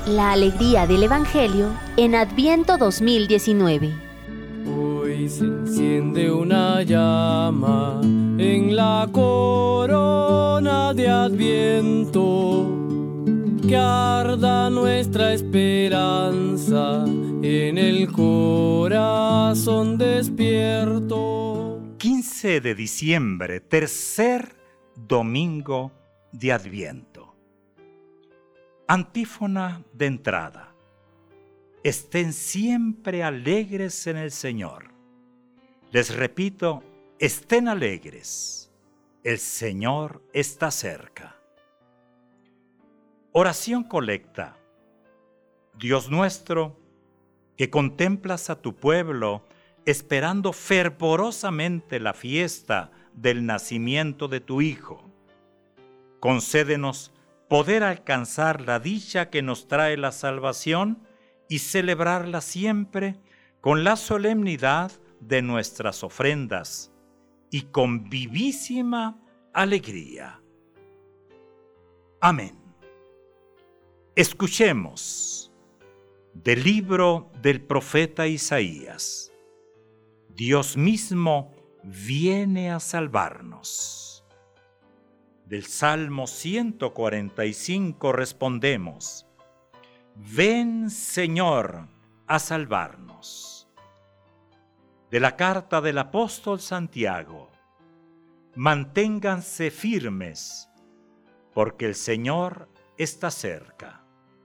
La alegría del Evangelio en Adviento 2019. Hoy se enciende una llama en la corona de Adviento, que arda nuestra esperanza en el corazón despierto. 15 de diciembre, tercer domingo de Adviento. Antífona de entrada. Estén siempre alegres en el Señor. Les repito, estén alegres. El Señor está cerca. Oración colecta. Dios nuestro, que contemplas a tu pueblo esperando fervorosamente la fiesta del nacimiento de tu Hijo, concédenos poder alcanzar la dicha que nos trae la salvación y celebrarla siempre con la solemnidad de nuestras ofrendas y con vivísima alegría. Amén. Escuchemos del libro del profeta Isaías. Dios mismo viene a salvarnos. Del Salmo 145 respondemos: Ven, Señor, a salvarnos. De la carta del apóstol Santiago: Manténganse firmes, porque el Señor está cerca.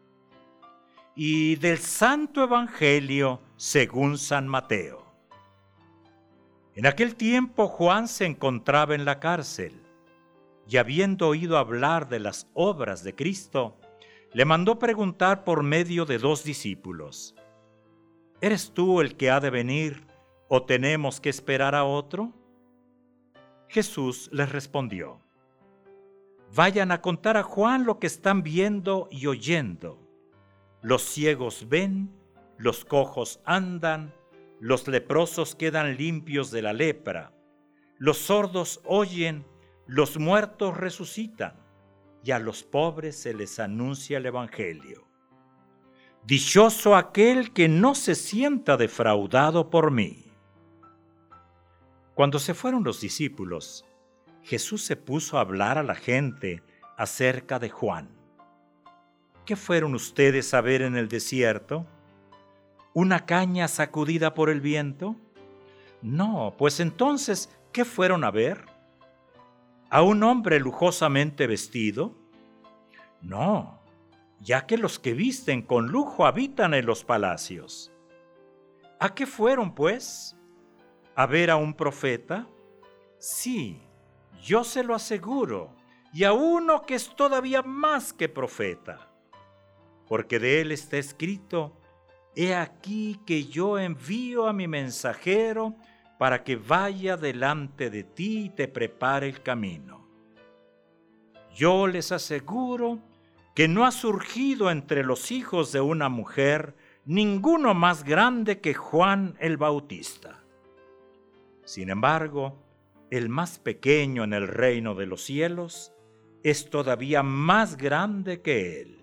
Y del Santo Evangelio según San Mateo. En aquel tiempo Juan se encontraba en la cárcel, y habiendo oído hablar de las obras de Cristo, le mandó preguntar por medio de 2 discípulos: ¿Eres tú el que ha de venir, o tenemos que esperar a otro? Jesús les respondió: Vayan a contar a Juan lo que están viendo y oyendo. Los ciegos ven, los cojos andan, los leprosos quedan limpios de la lepra, los sordos oyen, los muertos resucitan, y a los pobres se les anuncia el Evangelio. Dichoso aquel que no se sienta defraudado por mí. Cuando se fueron los discípulos, Jesús se puso a hablar a la gente acerca de Juan. ¿Qué fueron ustedes a ver en el desierto? ¿Una caña sacudida por el viento? No, pues entonces, ¿qué fueron a ver? ¿A un hombre lujosamente vestido? No, ya que los que visten con lujo habitan en los palacios. ¿A qué fueron, pues? ¿A ver a un profeta? Sí, yo se lo aseguro, y a uno que es todavía más que profeta. Porque de él está escrito: He aquí que yo envío a mi mensajero para que vaya delante de ti y te prepare el camino. Yo les aseguro que no ha surgido entre los hijos de una mujer ninguno más grande que Juan el Bautista. Sin embargo, el más pequeño en el reino de los cielos es todavía más grande que él.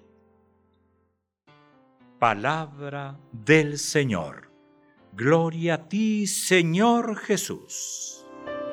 Palabra del Señor. Gloria a ti, Señor Jesús.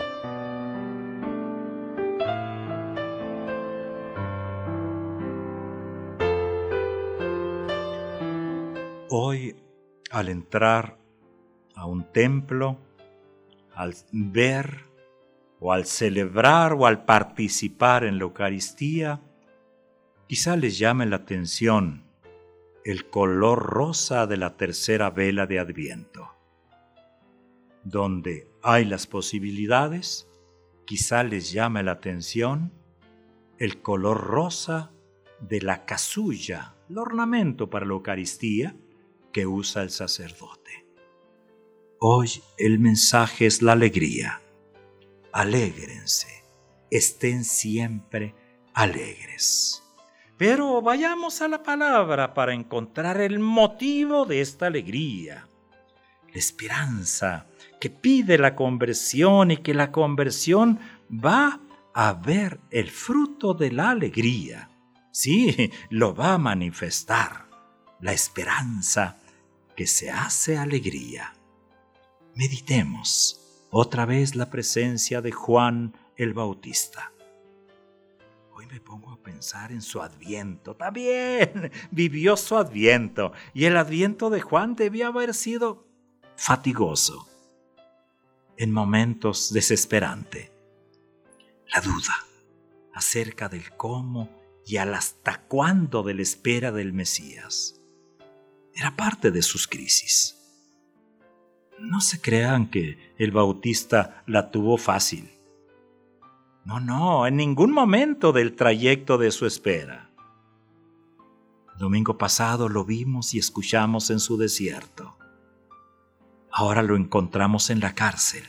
Hoy, al entrar a un templo, al ver o al celebrar o al participar en la Eucaristía, quizá les llame la atención el color rosa de la tercera vela de Adviento. Donde hay las posibilidades, quizá les llame la atención el color rosa de la casulla, el ornamento para la Eucaristía que usa el sacerdote. Hoy el mensaje es la alegría. Alégrense, estén siempre alegres. Pero vayamos a la palabra para encontrar el motivo de esta alegría. La esperanza que pide la conversión y que la conversión va a ver el fruto de la alegría. Sí, lo va a manifestar. la esperanza que se hace alegría. Meditemos otra vez la presencia de Juan el Bautista. Hoy me pongo a pensar en su adviento. También vivió su adviento, y el adviento de Juan debía haber sido fatigoso, en momentos desesperante. La duda acerca del cómo y al hasta cuándo de la espera del Mesías era parte de sus crisis. No se crean que el Bautista la tuvo fácil. No, en ningún momento del trayecto de su espera. El domingo pasado lo vimos y escuchamos en su desierto. Ahora lo encontramos en la cárcel.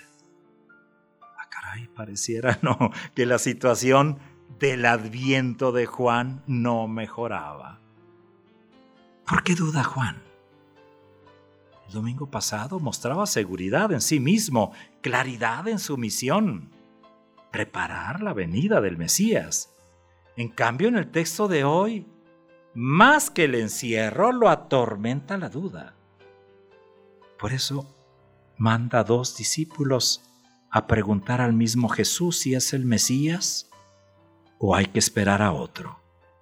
Pareciera que la situación del adviento de Juan no mejoraba. ¿Por qué duda Juan? El domingo pasado mostraba seguridad en sí mismo, claridad en su misión, preparar la venida del Mesías. En cambio, en el texto de hoy, más que el encierro, lo atormenta la duda. Por eso, manda a 2 discípulos a preguntar al mismo Jesús si es el Mesías o hay que esperar a otro.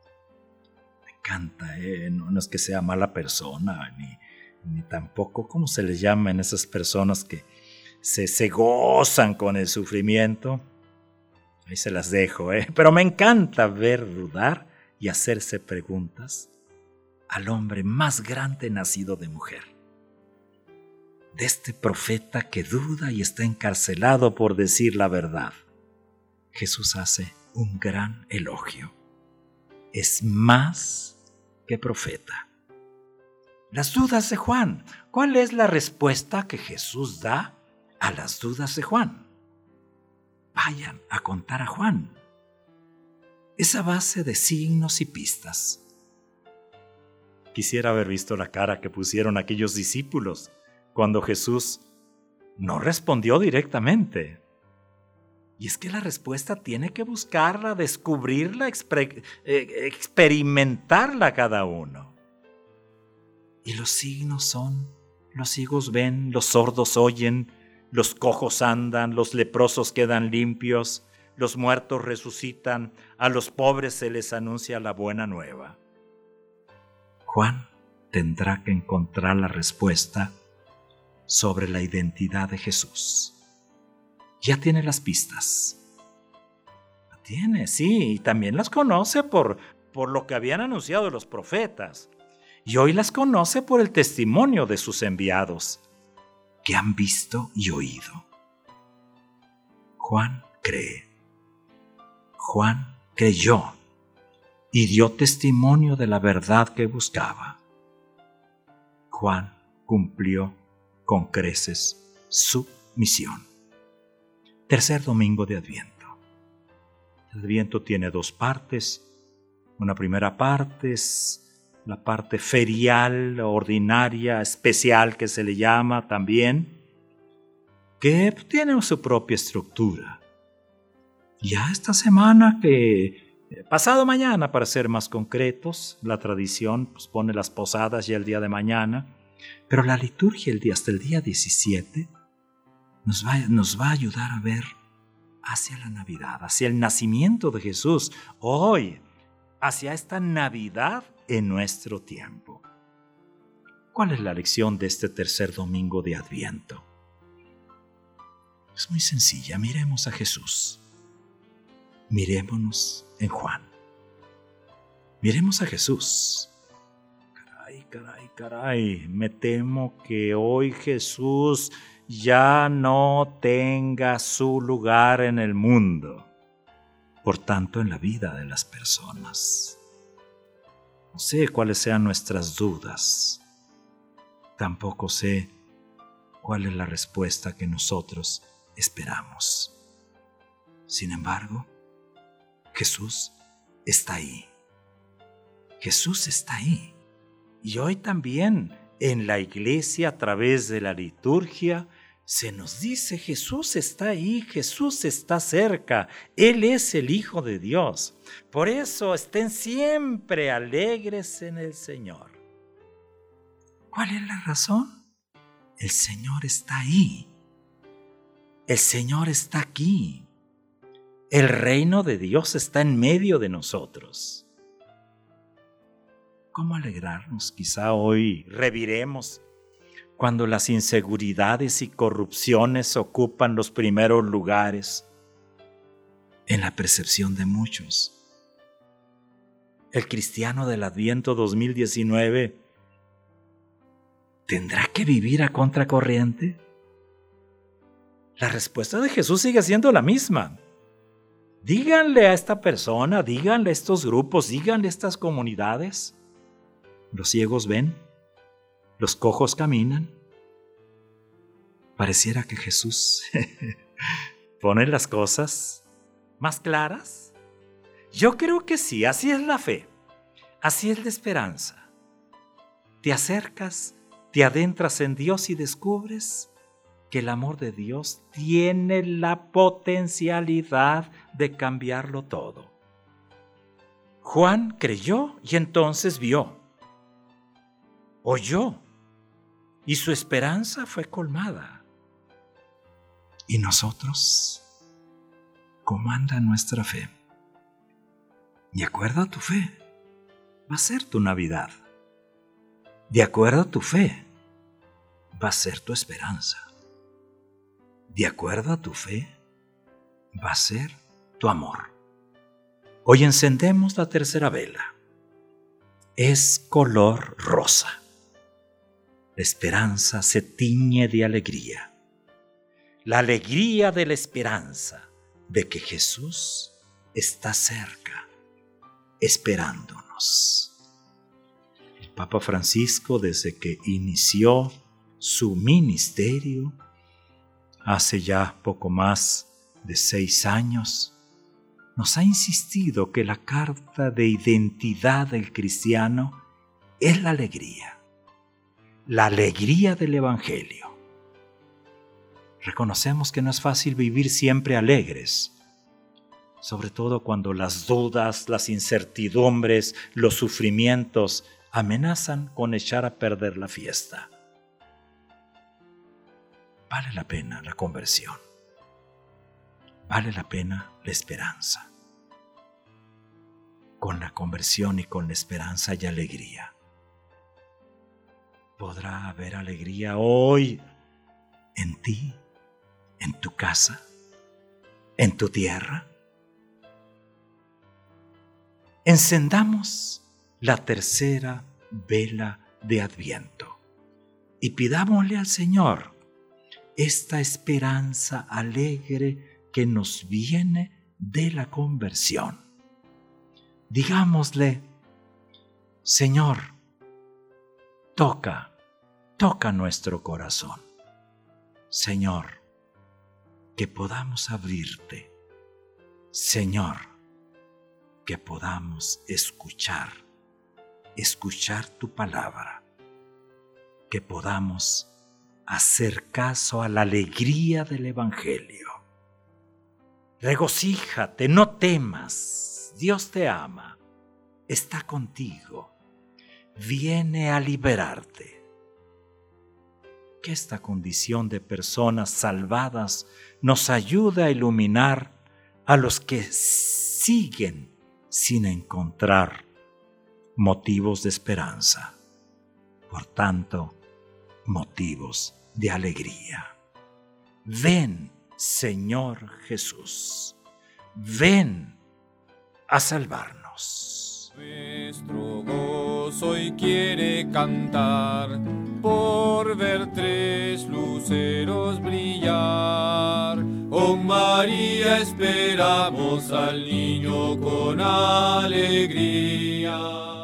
Me encanta, no es que sea mala persona, ni tampoco, ¿cómo se les llama en esas personas que se gozan con el sufrimiento? Ahí se las dejo, pero me encanta ver dudar y hacerse preguntas al hombre más grande nacido de mujer. De este profeta que duda y está encarcelado por decir la verdad. Jesús hace un gran elogio. Es más que profeta. Las dudas de Juan. ¿Cuál es la respuesta que Jesús da a las dudas de Juan? Vayan a contar a Juan. Es a base de signos y pistas. Quisiera haber visto la cara que pusieron aquellos discípulos cuando Jesús no respondió directamente. Y es que la respuesta tiene que buscarla, descubrirla, experimentarla cada uno. Y los signos son: los ciegos ven, los sordos oyen, los cojos andan, los leprosos quedan limpios, los muertos resucitan, a los pobres se les anuncia la buena nueva. Juan tendrá que encontrar la respuesta sobre la identidad de Jesús. Ya tiene las pistas. La tiene, sí, y también las conoce por lo que habían anunciado los profetas. Y hoy las conoce por el testimonio de sus enviados, que han visto y oído. Juan cree. Juan creyó y dio testimonio de la verdad que buscaba. Juan cumplió con creces su misión. Tercer domingo de Adviento. El Adviento tiene 2 partes. Una primera parte es la parte ferial, ordinaria, especial que se le llama también, que tiene su propia estructura. Ya esta semana pasado mañana, para ser más concretos, la tradición pone las posadas ya el día de mañana, pero la liturgia hasta el día 17 nos va a ayudar a ver hacia la Navidad, hacia el nacimiento de Jesús, hoy, hacia esta Navidad en nuestro tiempo. ¿Cuál es la lección de este tercer domingo de Adviento? Es muy sencilla. Miremos a Jesús. Mirémonos en Juan. Miremos a Jesús. Caray. Me temo que hoy Jesús ya no tenga su lugar en el mundo, por tanto en la vida de las personas. No sé cuáles sean nuestras dudas. Tampoco sé cuál es la respuesta que nosotros esperamos. Sin embargo, Jesús está ahí. Jesús está ahí. Y hoy también en la iglesia, a través de la liturgia, se nos dice: Jesús está ahí, Jesús está cerca, Él es el Hijo de Dios. Por eso estén siempre alegres en el Señor. ¿Cuál es la razón? El Señor está ahí. El Señor está aquí. El reino de Dios está en medio de nosotros. ¿Cómo alegrarnos? Quizá hoy reviremos cuando las inseguridades y corrupciones ocupan los primeros lugares en la percepción de muchos. El cristiano del Adviento 2019 ¿tendrá que vivir a contracorriente? La respuesta de Jesús sigue siendo la misma. Díganle a esta persona, díganle a estos grupos, díganle a estas comunidades. Los ciegos ven, los cojos caminan. Pareciera que Jesús pone las cosas más claras. Yo creo que sí, así es la fe, así es la esperanza. Te acercas, te adentras en Dios y descubres que el amor de Dios tiene la potencialidad de cambiarlo todo. Juan creyó y entonces vio, oyó, y su esperanza fue colmada. ¿Y nosotros? ¿Cómo anda nuestra fe? De acuerdo a tu fe, va a ser tu Navidad. De acuerdo a tu fe, va a ser tu esperanza. De acuerdo a tu fe, va a ser tu amor. Hoy encendemos la tercera vela. Es color rosa. La esperanza se tiñe de alegría. La alegría de la esperanza de que Jesús está cerca, esperándonos. El Papa Francisco, desde que inició su ministerio, hace ya poco más de 6 años, nos ha insistido que la carta de identidad del cristiano es la alegría del Evangelio. Reconocemos que no es fácil vivir siempre alegres, sobre todo cuando las dudas, las incertidumbres, los sufrimientos amenazan con echar a perder la fiesta. Vale la pena la conversión. Vale la pena la esperanza. Con la conversión y con la esperanza hay alegría. ¿Podrá haber alegría hoy en ti, en tu casa, en tu tierra? Encendamos la tercera vela de Adviento y pidámosle al Señor esta esperanza alegre que nos viene de la conversión. Digámosle: Señor, toca nuestro corazón. Señor, que podamos abrirte. Señor, que podamos escuchar tu palabra. Que podamos hacer caso a la alegría del Evangelio. Regocíjate, no temas, Dios te ama, está contigo, viene a liberarte. Que esta condición de personas salvadas nos ayude a iluminar a los que siguen sin encontrar motivos de esperanza. Por tanto, motivos de alegría. Ven, Señor Jesús, ven a salvarnos. Nuestro gozo hoy quiere cantar por ver 3 luceros brillar. Oh María, esperamos al niño con alegría.